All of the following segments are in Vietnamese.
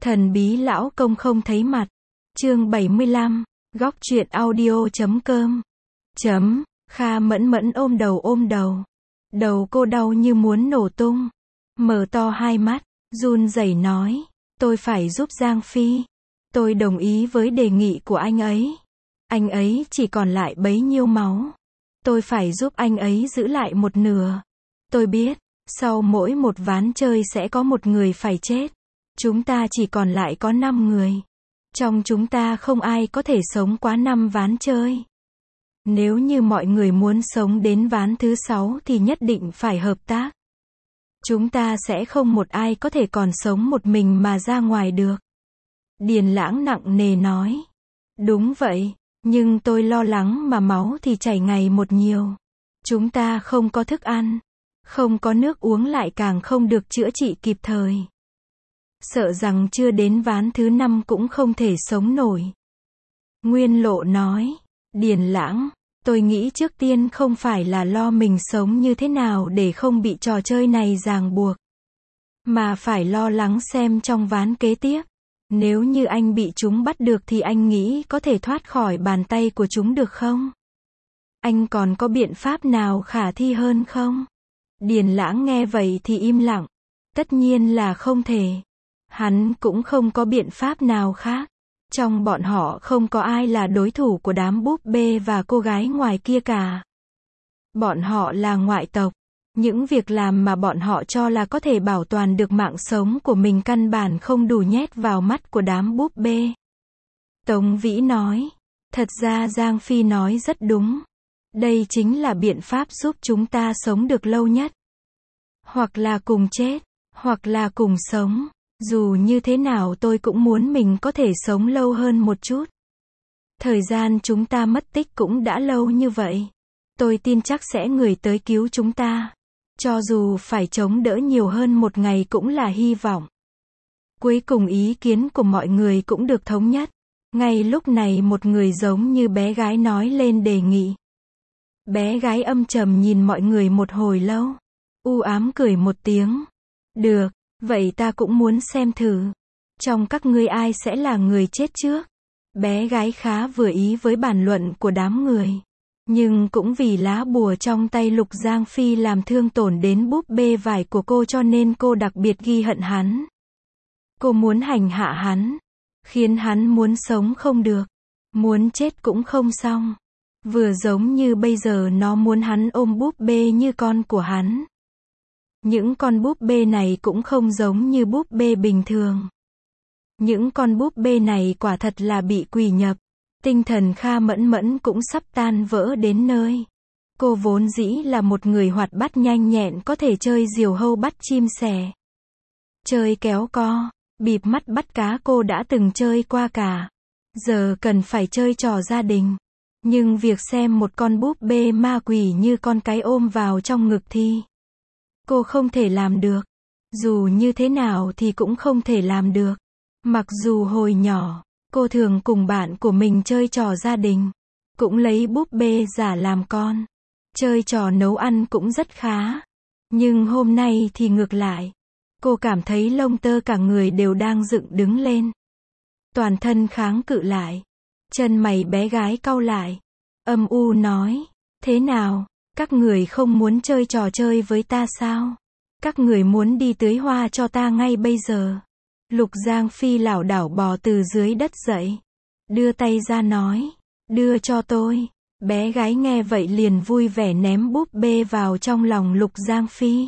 Thần bí lão công không thấy mặt. Chương 75, góc truyện audio.com. Kha Mẫn Mẫn ôm đầu. Đầu cô đau như muốn nổ tung. Mở to hai mắt, run rẩy nói, tôi phải giúp Giang Phi. Tôi đồng ý với đề nghị của anh ấy. Anh ấy chỉ còn lại bấy nhiêu máu. Tôi phải giúp anh ấy giữ lại một nửa. Tôi biết, sau mỗi một ván chơi sẽ có một người phải chết. Chúng ta chỉ còn lại có 5 người. Trong chúng ta không ai có thể sống quá 5 ván chơi. Nếu như mọi người muốn sống đến ván thứ 6 thì nhất định phải hợp tác. Chúng ta sẽ không một ai có thể còn sống một mình mà ra ngoài được. Điền Lãng nặng nề nói. Đúng vậy, nhưng tôi lo lắng mà máu thì chảy ngày một nhiều. Chúng ta không có thức ăn, không có nước uống, lại càng không được chữa trị kịp thời. Sợ rằng chưa đến ván thứ 5 cũng không thể sống nổi. Nguyên Lộ nói. Điền Lãng, tôi nghĩ trước tiên không phải là lo mình sống như thế nào để không bị trò chơi này ràng buộc, mà phải lo lắng xem trong ván kế tiếp, nếu như anh bị chúng bắt được thì anh nghĩ có thể thoát khỏi bàn tay của chúng được không? Anh còn có biện pháp nào khả thi hơn không? Điền Lãng nghe vậy thì im lặng. Tất nhiên là không thể. Hắn cũng không có biện pháp nào khác. Trong bọn họ không có ai là đối thủ của đám búp bê và cô gái ngoài kia cả. Bọn họ là ngoại tộc. Những việc làm mà bọn họ cho là có thể bảo toàn được mạng sống của mình căn bản không đủ nhét vào mắt của đám búp bê. Tống Vĩ nói. Thật ra Giang Phi nói rất đúng. Đây chính là biện pháp giúp chúng ta sống được lâu nhất. Hoặc là cùng chết, hoặc là cùng sống. Dù như thế nào tôi cũng muốn mình có thể sống lâu hơn một chút. Thời gian chúng ta mất tích cũng đã lâu như vậy. Tôi tin chắc sẽ người tới cứu chúng ta. Cho dù phải chống đỡ nhiều hơn một ngày cũng là hy vọng. Cuối cùng ý kiến của mọi người cũng được thống nhất. Ngay lúc này một người giống như bé gái nói lên đề nghị. Bé gái âm trầm nhìn mọi người một hồi lâu. U ám cười một tiếng. Được, vậy ta cũng muốn xem thử. Trong các ngươi ai sẽ là người chết trước? Bé gái khá vừa ý với bàn luận của đám người. Nhưng cũng vì lá bùa trong tay Lục Giang Phi làm thương tổn đến búp bê vải của cô cho nên cô đặc biệt ghi hận hắn. Cô muốn hành hạ hắn. Khiến hắn muốn sống không được. Muốn chết cũng không xong. Vừa giống như bây giờ nó muốn hắn ôm búp bê như con của hắn. Những con búp bê này cũng không giống như búp bê bình thường. Những con búp bê này quả thật là bị quỷ nhập. Tinh thần Kha Mẫn Mẫn cũng sắp tan vỡ đến nơi. Cô vốn dĩ là một người hoạt bát nhanh nhẹn, có thể chơi diều hâu bắt chim sẻ, chơi kéo co, bịp mắt bắt cá cô đã từng chơi qua cả. Giờ cần phải chơi trò gia đình. Nhưng việc xem một con búp bê ma quỷ như con cái ôm vào trong ngực thì cô không thể làm được. Dù như thế nào thì cũng không thể làm được. Mặc dù hồi nhỏ, cô thường cùng bạn của mình chơi trò gia đình. Cũng lấy búp bê giả làm con. Chơi trò nấu ăn cũng rất khá. Nhưng hôm nay thì ngược lại. Cô cảm thấy lông tơ cả người đều đang dựng đứng lên. Toàn thân kháng cự lại. Chân mày bé gái cau lại. Âm u nói. Thế nào? Các người không muốn chơi trò chơi với ta sao? Các người muốn đi tưới hoa cho ta ngay bây giờ. Lục Giang Phi lảo đảo bò từ dưới đất dậy. Đưa tay ra nói. Đưa cho tôi. Bé gái nghe vậy liền vui vẻ ném búp bê vào trong lòng Lục Giang Phi.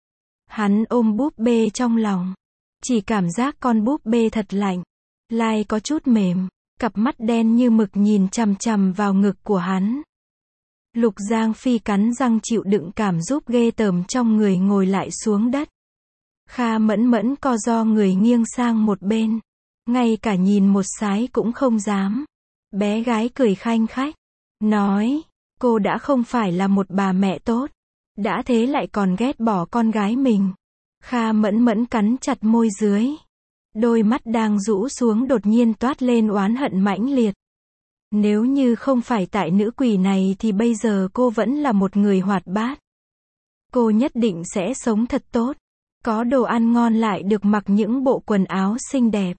Hắn ôm búp bê trong lòng. Chỉ cảm giác con búp bê thật lạnh. Lai có chút mềm. Cặp mắt đen như mực nhìn chằm chằm vào ngực của hắn. Lục Giang Phi cắn răng chịu đựng cảm giác ghê tởm trong người, ngồi lại xuống đất. Kha Mẫn Mẫn co ro người nghiêng sang một bên. Ngay cả nhìn một sái cũng không dám. Bé gái cười khanh khách. Nói, cô đã không phải là một bà mẹ tốt. Đã thế lại còn ghét bỏ con gái mình. Kha Mẫn Mẫn cắn chặt môi dưới. Đôi mắt đang rũ xuống đột nhiên toát lên oán hận mãnh liệt. Nếu như không phải tại nữ quỷ này thì bây giờ cô vẫn là một người hoạt bát. Cô nhất định sẽ sống thật tốt. Có đồ ăn ngon lại được mặc những bộ quần áo xinh đẹp.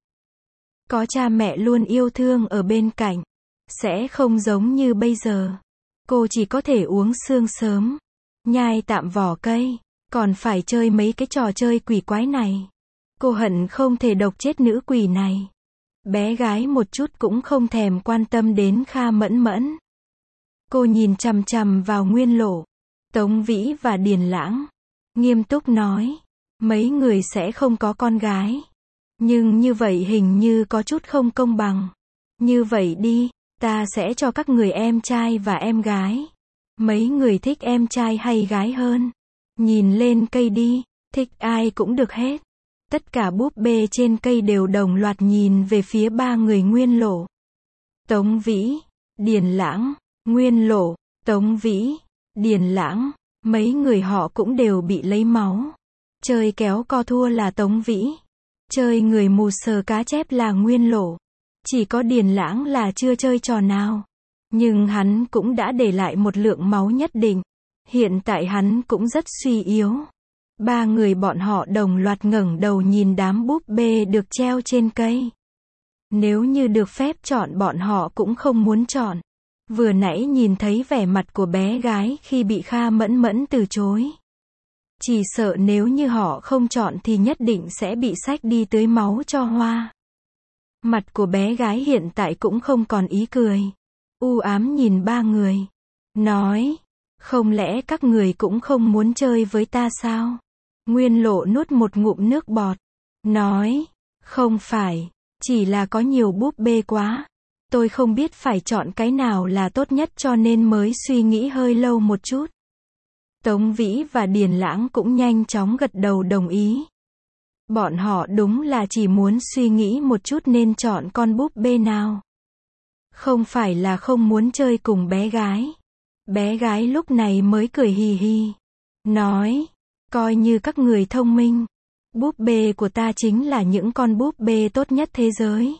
Có cha mẹ luôn yêu thương ở bên cạnh. Sẽ không giống như bây giờ. Cô chỉ có thể uống sương sớm, nhai tạm vỏ cây, còn phải chơi mấy cái trò chơi quỷ quái này. Cô hận không thể độc chết nữ quỷ này. Bé gái một chút cũng không thèm quan tâm đến Kha Mẫn Mẫn. Cô nhìn chằm chằm vào Nguyên Lộ, Tống Vĩ và Điền Lãng. Nghiêm túc nói, mấy người sẽ không có con gái. Nhưng như vậy hình như có chút không công bằng. Như vậy đi, ta sẽ cho các người em trai và em gái. Mấy người thích em trai hay gái hơn? Nhìn lên cây đi, thích ai cũng được hết. Tất cả búp bê trên cây đều đồng loạt nhìn về phía ba người Nguyên Lộ, Tống Vĩ, Điền Lãng. Nguyên Lộ, Tống Vĩ, Điền Lãng, mấy người họ cũng đều bị lấy máu. Chơi kéo co thua là Tống Vĩ. Chơi người mù sờ cá chép là Nguyên Lộ. Chỉ có Điền Lãng là chưa chơi trò nào. Nhưng hắn cũng đã để lại một lượng máu nhất định. Hiện tại hắn cũng rất suy yếu. Ba người bọn họ đồng loạt ngẩng đầu nhìn đám búp bê được treo trên cây. Nếu như được phép chọn bọn họ cũng không muốn chọn. Vừa nãy nhìn thấy vẻ mặt của bé gái khi bị Kha Mẫn Mẫn từ chối. Chỉ sợ nếu như họ không chọn thì nhất định sẽ bị xách đi tưới máu cho hoa. Mặt của bé gái hiện tại cũng không còn ý cười. U ám nhìn ba người. Nói, không lẽ các người cũng không muốn chơi với ta sao? Nguyên Lộ nuốt một ngụm nước bọt. Nói, không phải, chỉ là có nhiều búp bê quá. Tôi không biết phải chọn cái nào là tốt nhất cho nên mới suy nghĩ hơi lâu một chút. Tống Vĩ và Điền Lãng cũng nhanh chóng gật đầu đồng ý. Bọn họ đúng là chỉ muốn suy nghĩ một chút nên chọn con búp bê nào. Không phải là không muốn chơi cùng bé gái. Bé gái lúc này mới cười hì hì. Nói, coi như các người thông minh. Búp bê của ta chính là những con búp bê tốt nhất thế giới.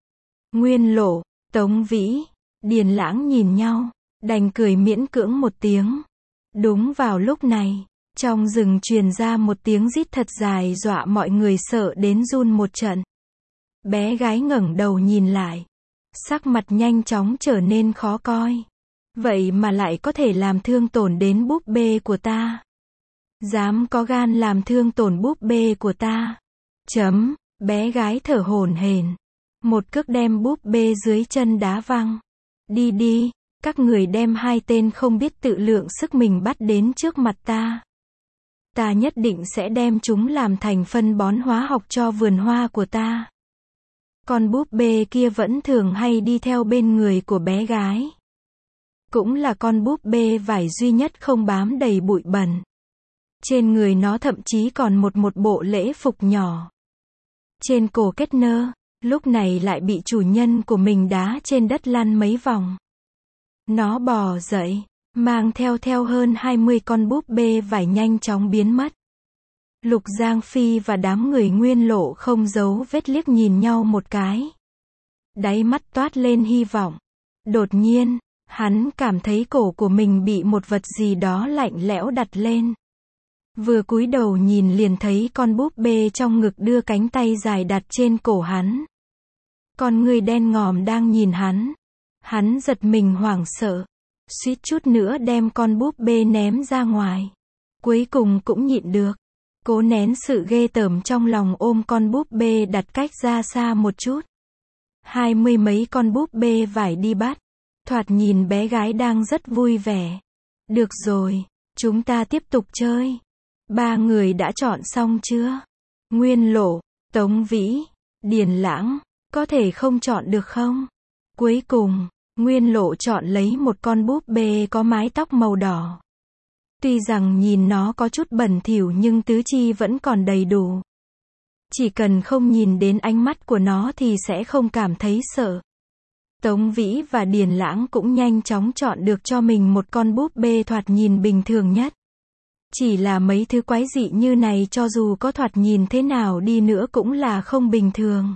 Nguyên Lộ, Tống Vĩ, Điền Lãng nhìn nhau, đành cười miễn cưỡng một tiếng. Đúng vào lúc này, trong rừng truyền ra một tiếng rít thật dài dọa mọi người sợ đến run một trận. Bé gái ngẩng đầu nhìn lại. Sắc mặt nhanh chóng trở nên khó coi. Vậy mà lại có thể làm thương tổn đến búp bê của ta. Dám có gan làm thương tổn búp bê của ta. Bé gái thở hổn hển. Một cước đem búp bê dưới chân đá văng. Đi đi, các người đem hai tên không biết tự lượng sức mình bắt đến trước mặt ta. Ta nhất định sẽ đem chúng làm thành phân bón hóa học cho vườn hoa của ta. Con búp bê kia vẫn thường hay đi theo bên người của bé gái. Cũng là con búp bê vải duy nhất không bám đầy bụi bẩn. Trên người nó thậm chí còn một bộ lễ phục nhỏ. Trên cổ kết nơ, lúc này lại bị chủ nhân của mình đá trên đất lăn mấy vòng. Nó bò dậy, mang theo hơn 20 con búp bê vải nhanh chóng biến mất. Lục Giang Phi và đám người Nguyên Lộ không giấu vết liếc nhìn nhau một cái. Đáy mắt toát lên hy vọng. Đột nhiên, hắn cảm thấy cổ của mình bị một vật gì đó lạnh lẽo đặt lên. Vừa cúi đầu nhìn liền thấy con búp bê trong ngực đưa cánh tay dài đặt trên cổ hắn. Con người đen ngòm đang nhìn hắn. Hắn giật mình hoảng sợ. Suýt chút nữa đem con búp bê ném ra ngoài. Cuối cùng cũng nhịn được. Cố nén sự ghê tởm trong lòng ôm con búp bê đặt cách ra xa một chút. 20 mấy con búp bê vải đi bắt. Thoạt nhìn bé gái đang rất vui vẻ. Được rồi, chúng ta tiếp tục chơi. Ba người đã chọn xong chưa? Nguyên Lộ, Tống Vĩ, Điền Lãng, có thể không chọn được không? Cuối cùng, Nguyên Lộ chọn lấy một con búp bê có mái tóc màu đỏ. Tuy rằng nhìn nó có chút bẩn thỉu nhưng tứ chi vẫn còn đầy đủ. Chỉ cần không nhìn đến ánh mắt của nó thì sẽ không cảm thấy sợ. Tống Vĩ và Điền Lãng cũng nhanh chóng chọn được cho mình một con búp bê thoạt nhìn bình thường nhất. Chỉ là mấy thứ quái dị như này cho dù có thoạt nhìn thế nào đi nữa cũng là không bình thường.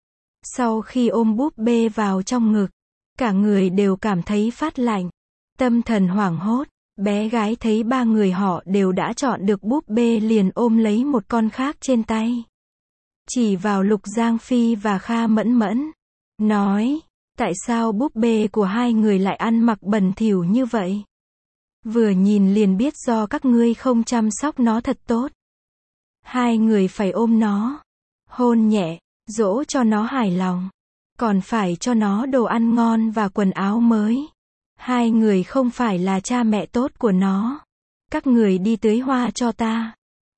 Sau khi ôm búp bê vào trong ngực, cả người đều cảm thấy phát lạnh, tâm thần hoảng hốt. Bé gái thấy ba người họ đều đã chọn được búp bê liền ôm lấy một con khác trên tay. Chỉ vào Lục Giang Phi và Kha Mẫn Mẫn. Nói, tại sao búp bê của hai người lại ăn mặc bẩn thỉu như vậy? Vừa nhìn liền biết do các ngươi không chăm sóc nó thật tốt. Hai người phải ôm nó, hôn nhẹ, dỗ cho nó hài lòng. Còn phải cho nó đồ ăn ngon và quần áo mới. Hai người không phải là cha mẹ tốt của nó. Các người đi tưới hoa cho ta.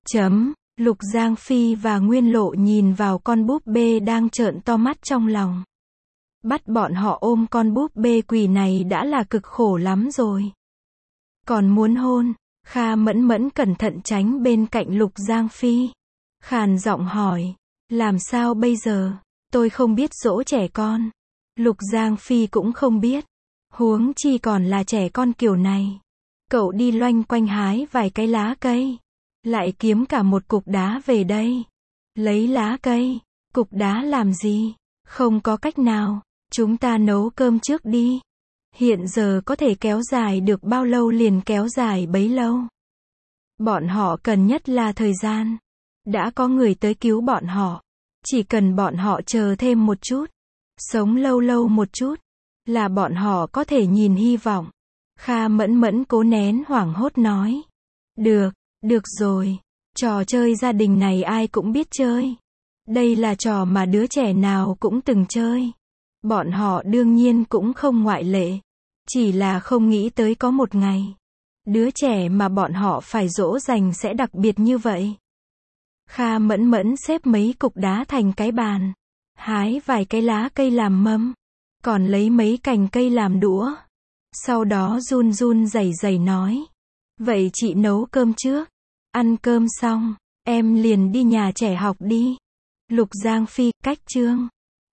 Lục Giang Phi và Nguyên Lộ nhìn vào con búp bê đang trợn to mắt trong lòng. Bắt bọn họ ôm con búp bê quỷ này đã là cực khổ lắm rồi. Còn muốn hôn, Kha Mẫn Mẫn cẩn thận tránh bên cạnh Lục Giang Phi. Khàn giọng hỏi, làm sao bây giờ? Tôi không biết dỗ trẻ con. Lục Giang Phi cũng không biết. Huống chi còn là trẻ con kiểu này. Cậu đi loanh quanh hái vài cái lá cây. Lại kiếm cả một cục đá về đây. Lấy lá cây, cục đá làm gì? Không có cách nào. Chúng ta nấu cơm trước đi. Hiện giờ có thể kéo dài được bao lâu liền kéo dài bấy lâu. Bọn họ cần nhất là thời gian. Đã có người tới cứu bọn họ. Chỉ cần bọn họ chờ thêm một chút. Sống lâu lâu một chút. Là bọn họ có thể nhìn hy vọng. Kha Mẫn Mẫn cố nén hoảng hốt nói. Được rồi. Trò chơi gia đình này ai cũng biết chơi. Đây là trò mà đứa trẻ nào cũng từng chơi. Bọn họ đương nhiên cũng không ngoại lệ. Chỉ là không nghĩ tới có một ngày. Đứa trẻ mà bọn họ phải dỗ dành sẽ đặc biệt như vậy. Kha Mẫn Mẫn xếp mấy cục đá thành cái bàn. Hái vài cái lá cây làm mâm. Còn lấy mấy cành cây làm đũa. Sau đó run run rẩy rẩy nói. Vậy chị nấu cơm trước. Ăn cơm xong, em liền đi nhà trẻ học đi. Lục Giang Phi, cách chương